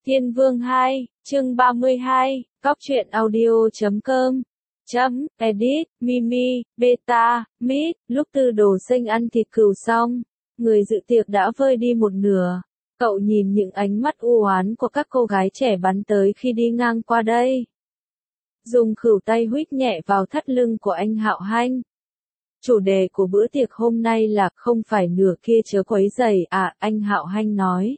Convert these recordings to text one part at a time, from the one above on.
Thiên Vương 2, chương 32, Cóc truyện audio.com. Edit, Mimi, Beta, Mít, lúc Tư Đồ Sinh ăn thịt cừu xong, người dự tiệc đã vơi đi một nửa. Cậu nhìn những ánh mắt u oán của các cô gái trẻ bắn tới khi đi ngang qua đây. Dùng khuỷu tay huých nhẹ vào thắt lưng của anh Hạo Hanh. Chủ đề của bữa tiệc hôm nay là không phải nửa kia chớ quấy rầy à, anh Hạo Hanh nói.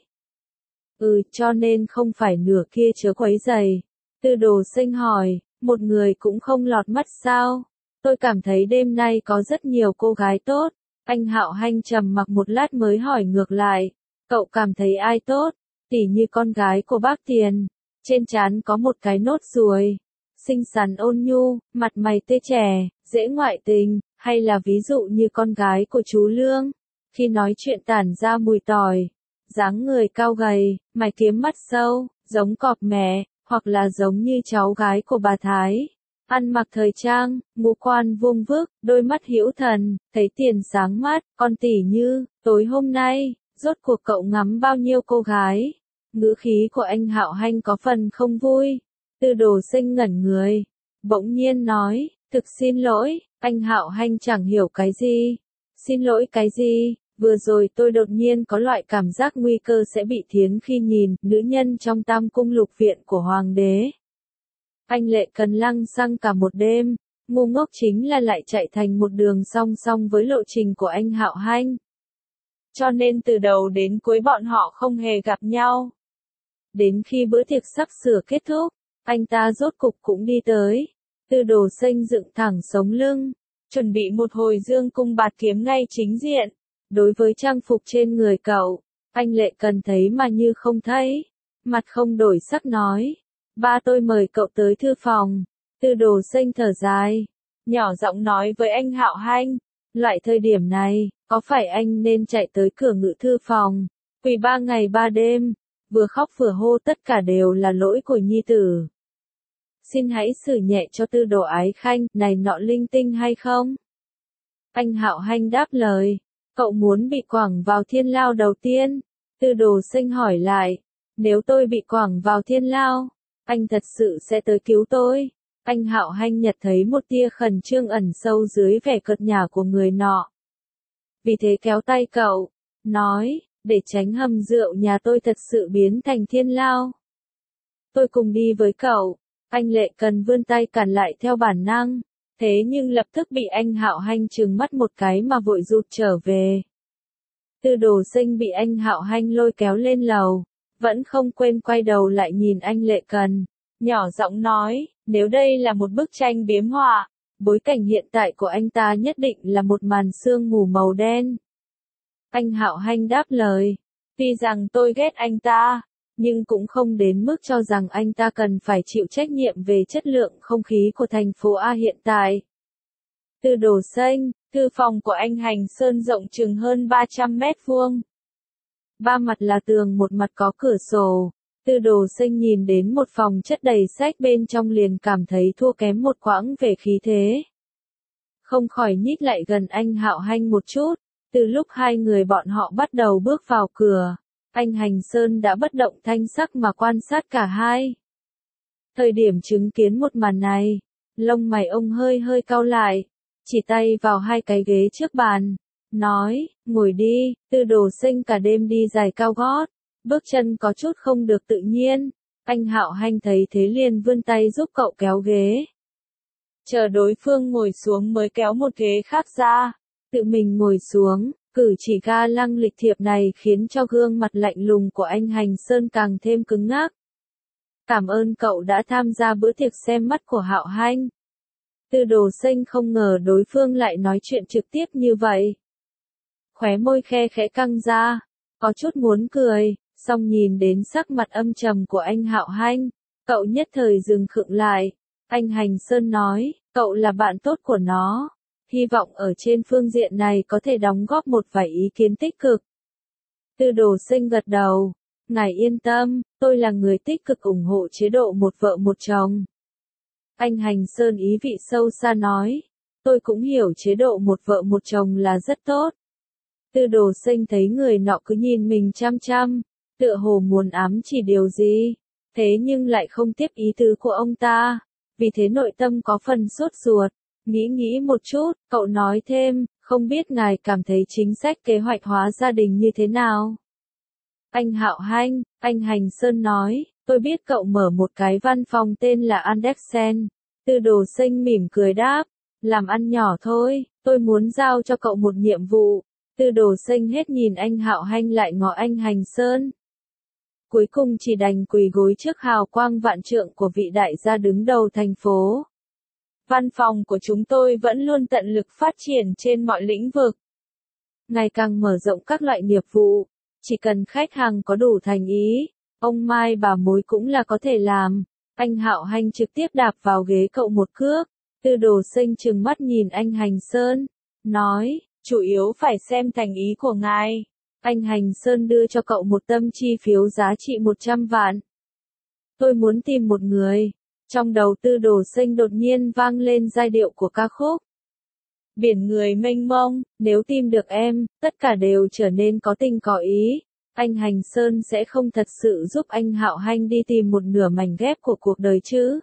Cho nên không phải nửa kia chớ quấy rầy. Tư Đồ Sinh hỏi, một người cũng không lọt mắt sao? Tôi cảm thấy đêm nay có rất nhiều cô gái tốt. Anh Hạo Hanh trầm mặc một lát mới hỏi ngược lại, cậu cảm thấy ai tốt? Tỉ như con gái của bác Tiền, trên trán có một cái nốt ruồi, xinh xắn ôn nhu, mặt mày tươi trẻ, dễ ngoại tình, hay là ví dụ như con gái của chú Lương, khi nói chuyện tản ra mùi tỏi, dáng người cao gầy, mày kiếm mắt sâu, giống cọp mẹ, hoặc là giống như cháu gái của bà Thái, ăn mặc thời trang, ngũ quan vuông vức, đôi mắt hữu thần, thấy tiền sáng mắt, con tỉ như, tối hôm nay, rốt cuộc cậu ngắm bao nhiêu cô gái? Ngữ khí của anh Hạo Hanh có phần không vui. Tư Đồ Sinh ngẩn người, bỗng nhiên nói, thực xin lỗi, anh Hạo Hanh chẳng hiểu cái gì. Xin lỗi cái gì? Vừa rồi tôi đột nhiên có loại cảm giác nguy cơ sẽ bị thiến khi nhìn nữ nhân trong Tam Cung Lục Viện của Hoàng đế. Anh Lệ Cần lăng xăng cả một đêm, ngu ngốc chính là lại chạy thành một đường song song với lộ trình của anh Hạo Hanh. Cho nên từ đầu đến cuối bọn họ không hề gặp nhau. Đến khi bữa tiệc sắp sửa kết thúc, anh ta rốt cục cũng đi tới. Tư Đồ Sinh dựng thẳng sống lưng, chuẩn bị một hồi dương cung bạt kiếm ngay chính diện. Đối với trang phục trên người cậu, anh Lệ Cần thấy mà như không thấy. Mặt không đổi sắc nói, ba tôi mời cậu tới thư phòng. Tư Đồ Sinh thở dài, nhỏ giọng nói với anh Hạo Hanh, loại thời điểm này, có phải anh nên chạy tới cửa ngự thư phòng, quỳ 3 ngày 3 đêm, vừa khóc vừa hô tất cả đều là lỗi của nhi tử. Xin hãy xử nhẹ cho Tư Đồ Ái Khanh, này nọ linh tinh hay không? Anh Hạo Hanh đáp lời, cậu muốn bị quẳng vào thiên lao đầu tiên? Tư Đồ Sinh hỏi lại, nếu tôi bị quẳng vào thiên lao, anh thật sự sẽ tới cứu tôi? Anh Hạo Hanh nhận thấy một tia khẩn trương ẩn sâu dưới vẻ cợt nhả của người nọ. Vì thế kéo tay cậu, nói, để tránh hầm rượu nhà tôi thật sự biến thành thiên lao. Tôi cùng đi với cậu. Anh Lệ Cần vươn tay cản lại theo bản năng, thế nhưng lập tức bị anh Hạo Hanh trừng mắt một cái mà vội rụt trở về. Tư Đồ Sinh bị anh Hạo Hanh lôi kéo lên lầu, vẫn không quên quay đầu lại nhìn anh Lệ Cần, nhỏ giọng nói, nếu đây là một bức tranh biếm họa, bối cảnh hiện tại của anh ta nhất định là một màn sương mù màu đen. Anh Hạo Hanh đáp lời, tuy rằng tôi ghét anh ta, nhưng cũng không đến mức cho rằng anh ta cần phải chịu trách nhiệm về chất lượng không khí của thành phố A hiện tại. Tư Đồ Sinh, thư phòng của anh Hành Sơn rộng chừng hơn 300 mét vuông. Ba mặt là tường, một mặt có cửa sổ. Tư Đồ Sinh nhìn đến một phòng chất đầy sách bên trong liền cảm thấy thua kém một quãng về khí thế. Không khỏi nhích lại gần anh Hạo Hanh một chút. Từ lúc hai người bọn họ bắt đầu bước vào cửa, anh Hành Sơn đã bất động thanh sắc mà quan sát cả hai. Thời điểm chứng kiến một màn này, lông mày ông hơi hơi cau lại, chỉ tay vào hai cái ghế trước bàn, nói, ngồi đi. Tư Đồ Sinh cả đêm đi giày cao gót, bước chân có chút không được tự nhiên. Anh Hạo Hanh thấy thế liền vươn tay giúp cậu kéo ghế. Chờ đối phương ngồi xuống mới kéo một ghế khác ra, tự mình ngồi xuống. Cử chỉ ga lăng lịch thiệp này khiến cho gương mặt lạnh lùng của anh Hành Sơn càng thêm cứng ngắc. Cảm ơn cậu đã tham gia bữa tiệc xem mắt của Hạo Hanh. Tư Đồ Sinh không ngờ đối phương lại nói chuyện trực tiếp như vậy. Khóe môi khe khẽ căng ra, có chút muốn cười, song nhìn đến sắc mặt âm trầm của anh Hạo Hanh, cậu nhất thời dừng khựng lại. Anh Hành Sơn nói, cậu là bạn tốt của nó. Hy vọng ở trên phương diện này có thể đóng góp một vài ý kiến tích cực. Tư Đồ Sinh gật đầu, ngài yên tâm, tôi là người tích cực ủng hộ chế độ một vợ một chồng. Anh Hành Sơn ý vị sâu xa nói, tôi cũng hiểu chế độ một vợ một chồng là rất tốt. Tư Đồ Sinh thấy người nọ cứ nhìn mình chăm chăm, tựa hồ muốn ám chỉ điều gì, thế nhưng lại không tiếp ý tứ của ông ta, vì thế nội tâm có phần sốt ruột. Nghĩ một chút, cậu nói thêm, không biết ngài cảm thấy chính sách kế hoạch hóa gia đình như thế nào? Anh Hạo Hanh, anh Hành Sơn nói, tôi biết cậu mở một cái văn phòng tên là Andexen. Tư Đồ Sinh mỉm cười đáp, làm ăn nhỏ thôi, tôi muốn giao cho cậu một nhiệm vụ. Tư Đồ Sinh hết nhìn anh Hạo Hanh lại ngó anh Hành Sơn. Cuối cùng chỉ đành quỳ gối trước hào quang vạn trượng của vị đại gia đứng đầu thành phố. Văn phòng của chúng tôi vẫn luôn tận lực phát triển trên mọi lĩnh vực, ngày càng mở rộng các loại nghiệp vụ, chỉ cần khách hàng có đủ thành ý, ông mai bà mối cũng là có thể làm. Anh Hạo Hanh trực tiếp đạp vào ghế cậu một cước. Tư Đồ Sinh trừng mắt nhìn anh Hành Sơn, nói, chủ yếu phải xem thành ý của ngài. Anh Hành Sơn đưa cho cậu một tấm chi phiếu giá trị 100 vạn. Tôi muốn tìm một người. Trong đầu Tư Đồ Sinh đột nhiên vang lên giai điệu của ca khúc. Biển người mênh mông, nếu tìm được em, tất cả đều trở nên có tình có ý. Anh Hành Sơn sẽ không thật sự giúp anh Hạo Hanh đi tìm một nửa mảnh ghép của cuộc đời chứ.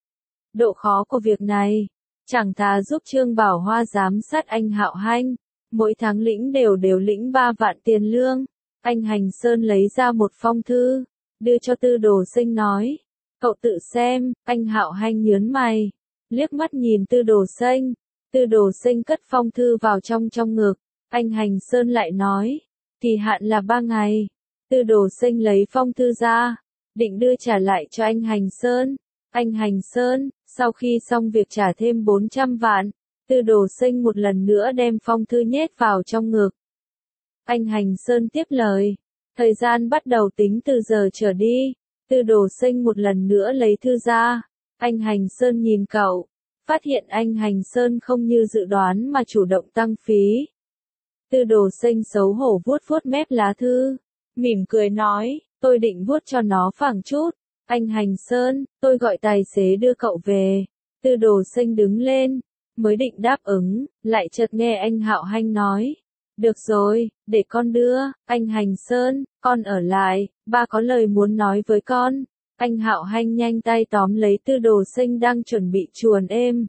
Độ khó của việc này, chẳng thà giúp Trương Bảo Hoa giám sát anh Hạo Hanh, mỗi tháng lĩnh đều lĩnh 3 vạn tiền lương. Anh Hành Sơn lấy ra một phong thư, đưa cho Tư Đồ Sinh nói, cậu tự xem. Anh Hạo Hanh nhớn mày, liếc mắt nhìn Tư Đồ Sinh. Tư Đồ Sinh cất phong thư vào trong ngực. Anh Hành Sơn lại nói, kỳ hạn là 3 ngày. Tư Đồ Sinh lấy phong thư ra, định đưa trả lại cho anh Hành Sơn. Anh Hành Sơn, sau khi xong việc trả thêm 400 vạn, Tư Đồ Sinh một lần nữa đem phong thư nhét vào trong ngực. Anh Hành Sơn tiếp lời, thời gian bắt đầu tính từ giờ trở đi. Tư Đồ Sinh một lần nữa lấy thư ra. Anh Hành Sơn nhìn cậu, phát hiện anh Hành Sơn không như dự đoán mà chủ động tăng phí. Tư Đồ Sinh xấu hổ vuốt mép lá thư, mỉm cười nói, tôi định vuốt cho nó phẳng chút. Anh Hành Sơn, tôi gọi tài xế đưa cậu về. Tư Đồ Sinh đứng lên, mới định đáp ứng, lại chợt nghe anh Hạo Hanh nói, được rồi, để con đưa. Anh Hành Sơn, con ở lại, ba có lời muốn nói với con. Anh Hạo Hanh nhanh tay tóm lấy Tư Đồ Sinh đang chuẩn bị chuồn êm.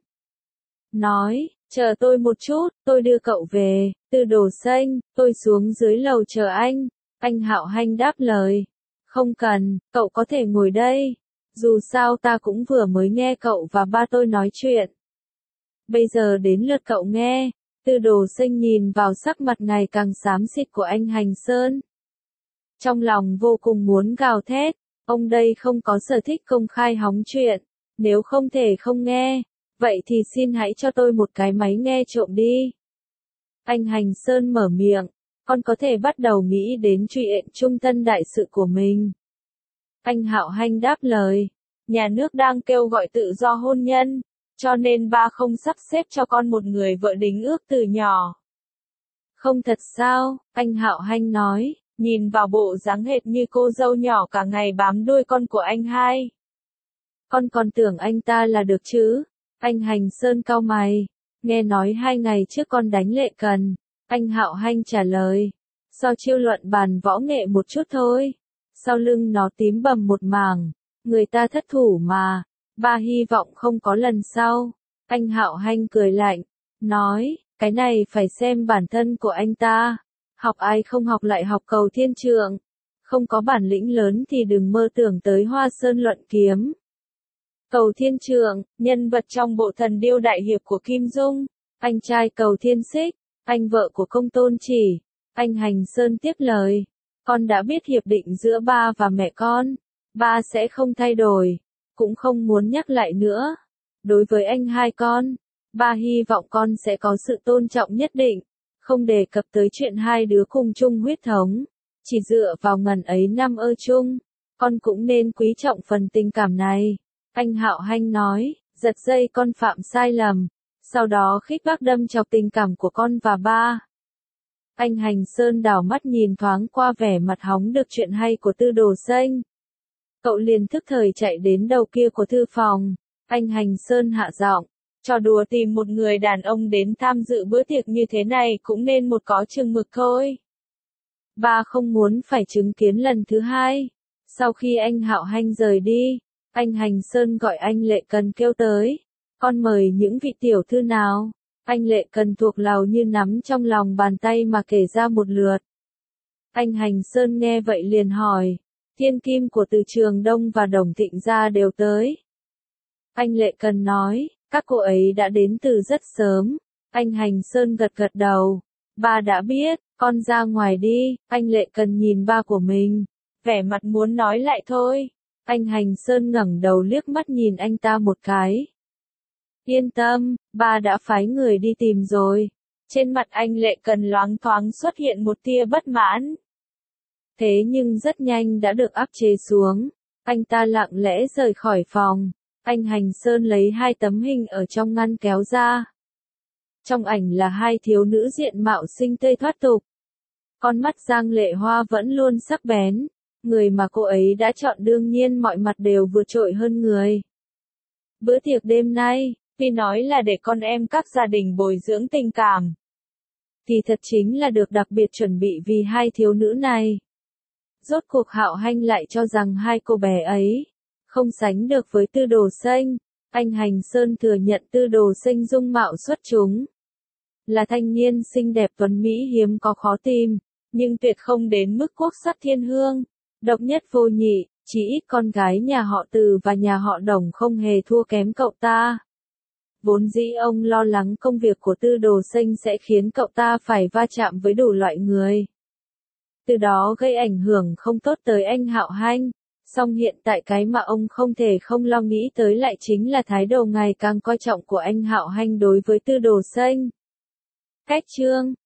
Nói, chờ tôi một chút, tôi đưa cậu về. Tư Đồ Sinh, tôi xuống dưới lầu chờ anh. Anh Hạo Hanh đáp lời, không cần, cậu có thể ngồi đây. Dù sao ta cũng vừa mới nghe cậu và ba tôi nói chuyện. Bây giờ đến lượt cậu nghe. Tư Đồ Sinh nhìn vào sắc mặt ngày càng xám xịt của anh Hành Sơn. Trong lòng vô cùng muốn gào thét, ông đây không có sở thích công khai hóng chuyện, nếu không thể không nghe, vậy thì xin hãy cho tôi một cái máy nghe trộm đi. Anh Hành Sơn mở miệng, con có thể bắt đầu nghĩ đến chuyện trung thân đại sự của mình. Anh Hạo Hanh đáp lời, nhà nước đang kêu gọi tự do hôn nhân, cho nên ba không sắp xếp cho con một người vợ đính ước từ nhỏ. Không thật sao? Anh Hạo Hanh nói, nhìn vào bộ dáng hệt như cô dâu nhỏ cả ngày bám đuôi con của anh hai. Con còn tưởng anh ta là được chứ? Anh Hành Sơn cau mày, nghe nói 2 ngày trước con đánh Lệ Cần. Anh Hạo Hanh trả lời, do chiêu luận bàn võ nghệ một chút thôi. Sau lưng nó tím bầm một mảng, người ta thất thủ mà, ba hy vọng không có lần sau. Anh Hạo Hanh cười lạnh, nói, cái này phải xem bản thân của anh ta. Học ai không học lại học Cầu Thiên Trượng. Không có bản lĩnh lớn thì đừng mơ tưởng tới Hoa Sơn luận kiếm. Cầu Thiên Trượng, nhân vật trong bộ Thần Điêu Đại Hiệp của Kim Dung, anh trai Cầu Thiên Xích, anh vợ của Công Tôn Chỉ. Anh Hành Sơn tiếp lời, con đã biết hiệp định giữa ba và mẹ con, ba sẽ không thay đổi, cũng không muốn nhắc lại nữa. Đối với anh hai con, ba hy vọng con sẽ có sự tôn trọng nhất định, không đề cập tới chuyện hai đứa cùng chung huyết thống. Chỉ dựa vào ngần ấy năm ở chung, con cũng nên quý trọng phần tình cảm này. Anh Hạo Hanh nói, giật dây con phạm sai lầm, sau đó khích bác đâm chọc tình cảm của con và ba. Anh Hành Sơn đảo mắt nhìn thoáng qua vẻ mặt hóng được chuyện hay của Tư Đồ Sinh. Cậu liền thức thời chạy đến đầu kia của thư phòng. Anh Hành Sơn hạ giọng, trò đùa tìm một người đàn ông đến tham dự bữa tiệc như thế này cũng nên một có chừng mực thôi. Ba không muốn phải chứng kiến lần thứ hai. Sau khi anh Hạo Hanh rời đi, anh Hành Sơn gọi anh Lệ Cần kêu tới. Con mời những vị tiểu thư nào? Anh Lệ Cần thuộc lào như nắm trong lòng bàn tay mà kể ra một lượt. Anh Hành Sơn nghe vậy liền hỏi. Thiên kim của Từ Trường Đông và Đồng Thịnh gia đều tới. Anh Lệ Cần nói, các cô ấy đã đến từ rất sớm. Anh Hành Sơn gật gật đầu. Ba đã biết, con ra ngoài đi. Anh Lệ Cần nhìn ba của mình, vẻ mặt muốn nói lại thôi. Anh Hành Sơn ngẩng đầu liếc mắt nhìn anh ta một cái. Yên tâm, ba đã phái người đi tìm rồi. Trên mặt anh Lệ Cần loáng thoáng xuất hiện một tia bất mãn. Thế nhưng rất nhanh đã được áp chế xuống. Anh ta lặng lẽ rời khỏi phòng. Anh Hành Sơn lấy 2 tấm hình ở trong ngăn kéo ra. Trong ảnh là 2 thiếu nữ diện mạo xinh tươi thoát tục. Con mắt Giang Lệ Hoa vẫn luôn sắc bén. Người mà cô ấy đã chọn đương nhiên mọi mặt đều vượt trội hơn người. Bữa tiệc đêm nay, tuy nói là để con em các gia đình bồi dưỡng tình cảm, thì thật chính là được đặc biệt chuẩn bị vì 2 thiếu nữ này. Rốt cuộc Hạo Hanh lại cho rằng 2 cô bé ấy không sánh được với Tư Đồ Xanh. Anh Hành Sơn thừa nhận Tư Đồ Xanh dung mạo xuất chúng, là thanh niên xinh đẹp tuấn mỹ hiếm có khó tìm, nhưng tuyệt không đến mức quốc sắc thiên hương, độc nhất vô nhị, chỉ ít con gái nhà họ Từ và nhà họ Đồng không hề thua kém cậu ta. Vốn dĩ ông lo lắng công việc của Tư Đồ Xanh sẽ khiến cậu ta phải va chạm với đủ loại người, từ đó gây ảnh hưởng không tốt tới anh Hạo Hanh. Song hiện tại cái mà ông không thể không lo nghĩ tới lại chính là thái độ ngày càng coi trọng của anh Hạo Hanh đối với Tư Đồ Xanh. Cách chương